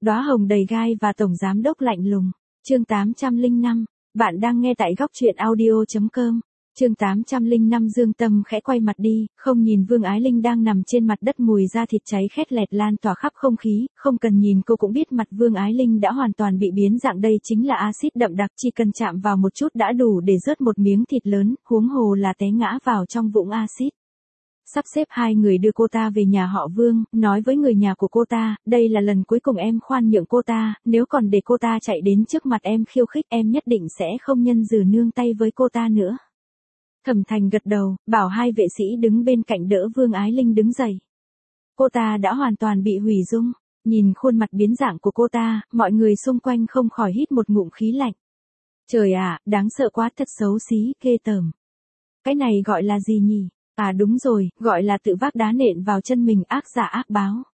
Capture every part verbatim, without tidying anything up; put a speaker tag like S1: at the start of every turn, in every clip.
S1: Đóa hồng đầy gai và tổng giám đốc lạnh lùng. Chương tám trăm lẻ năm, bạn đang nghe tại góc truyện audio chấm com. Chương tám trăm lẻ năm Dương Tâm khẽ quay mặt đi, không nhìn Vương Ái Linh đang nằm trên mặt đất mùi da thịt cháy khét lẹt lan tỏa khắp không khí, không cần nhìn cô cũng biết mặt Vương Ái Linh đã hoàn toàn bị biến dạng, đây chính là axit đậm đặc, chỉ cần chạm vào một chút đã đủ để rớt một miếng thịt lớn, huống hồ là té ngã vào trong vũng axit. Sắp xếp hai người đưa cô ta về nhà họ Vương, nói với người nhà của cô ta, đây là lần cuối cùng em khoan nhượng cô ta, nếu còn để cô ta chạy đến trước mặt em khiêu khích em nhất định sẽ không nhân từ nương tay với cô ta nữa. Thẩm Thành gật đầu, bảo hai vệ sĩ đứng bên cạnh đỡ Vương Ái Linh đứng dậy. Cô ta đã hoàn toàn bị hủy dung, nhìn khuôn mặt biến dạng của cô ta, mọi người xung quanh không khỏi hít một ngụm khí lạnh. Trời ạ, đáng sợ quá, thật xấu xí, ghê tởm. Cái này gọi là gì nhỉ? À đúng rồi, gọi là tự vác đá nện vào chân mình, ác giả ác báo.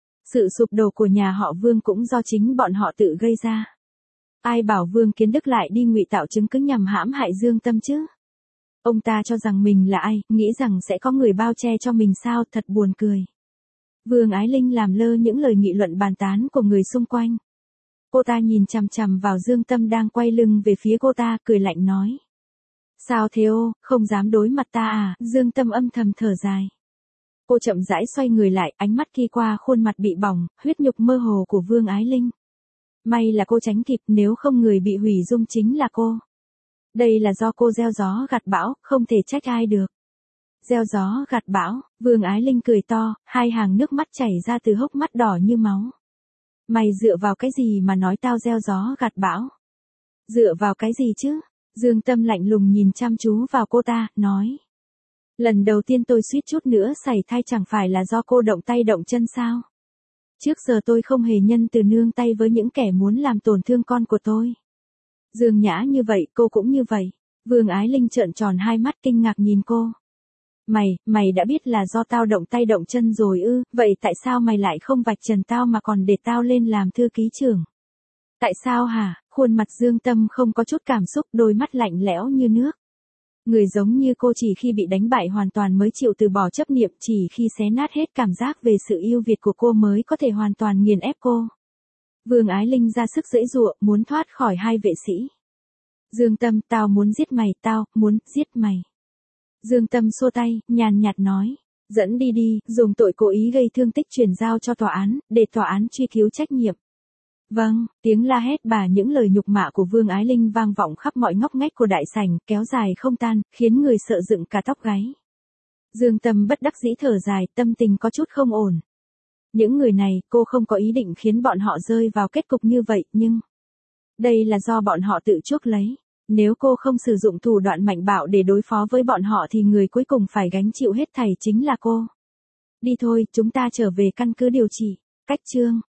S1: Sự sụp đổ của nhà họ Vương cũng do chính bọn họ tự gây ra. Ai bảo Vương Kiến Đức lại đi ngụy tạo chứng cứ nhằm hãm hại Dương Tâm chứ? Ông ta cho rằng mình là ai, nghĩ rằng sẽ có người bao che cho mình sao, thật buồn cười. Vương Ái Linh làm lơ những lời nghị luận bàn tán của người xung quanh. Cô ta nhìn chằm chằm vào Dương Tâm đang quay lưng về phía cô ta, cười lạnh nói. Sao thế ô, không dám đối mặt ta à? Dương Tâm âm thầm thở dài. Cô chậm rãi xoay người lại, ánh mắt khi qua khuôn mặt bị bỏng, huyết nhục mơ hồ của Vương Ái Linh. May là cô tránh kịp, nếu không người bị hủy dung chính là cô. Đây là do cô gieo gió gặt bão, không thể trách ai được. Gieo gió gặt bão, Vương Ái Linh cười to, hai hàng nước mắt chảy ra từ hốc mắt đỏ như máu. Mày dựa vào cái gì mà nói tao gieo gió gặt bão? Dựa vào cái gì chứ? Dương Tâm lạnh lùng nhìn chăm chú vào cô ta, nói. Lần đầu tiên tôi suýt chút nữa sảy thai chẳng phải là do cô động tay động chân sao? Trước giờ tôi không hề nhân từ nương tay với những kẻ muốn làm tổn thương con của tôi. Dương Nhã như vậy, cô cũng như vậy. Vương Ái Linh trợn tròn hai mắt kinh ngạc nhìn cô. Mày, mày đã biết là do tao động tay động chân rồi ư, vậy tại sao mày lại không vạch trần tao mà còn để tao lên làm thư ký trưởng? Tại sao hả? Khuôn mặt Dương Tâm không có chút cảm xúc, đôi mắt lạnh lẽo như nước. Người giống như cô chỉ khi bị đánh bại hoàn toàn mới chịu từ bỏ chấp niệm, chỉ khi xé nát hết cảm giác về sự yêu Việt của cô mới có thể hoàn toàn nghiền ép cô. Vương Ái Linh ra sức giãy giụa, muốn thoát khỏi hai vệ sĩ. Dương Tâm, tao muốn giết mày, tao, muốn, giết mày. Dương Tâm xua tay, nhàn nhạt nói. Dẫn đi đi, dùng tội cố ý gây thương tích chuyển giao cho tòa án, để tòa án truy cứu trách nhiệm. Vâng, tiếng la hét bà những lời nhục mạ của Vương Ái Linh vang vọng khắp mọi ngóc ngách của đại sảnh, kéo dài không tan, khiến người sợ dựng cả tóc gáy. Dương Tâm bất đắc dĩ thở dài, tâm tình có chút không ổn. Những người này, cô không có ý định khiến bọn họ rơi vào kết cục như vậy, nhưng... Đây là do bọn họ tự chuốc lấy. Nếu cô không sử dụng thủ đoạn mạnh bạo để đối phó với bọn họ thì người cuối cùng phải gánh chịu hết thảy chính là cô. Đi thôi, chúng ta trở về căn cứ điều trị. Cách chương.